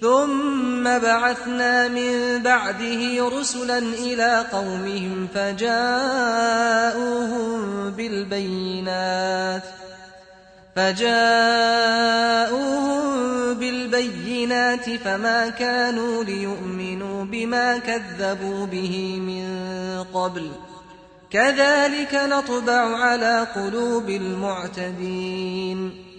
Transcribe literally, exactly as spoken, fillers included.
ثم بعثنا من بعده رسلا إلى قومهم فجاءوهم بالبينات فجاءوهم بالبينات فما كانوا ليؤمنوا بما كذبوا به من قبل كذلك نطبع على قلوب المعتدين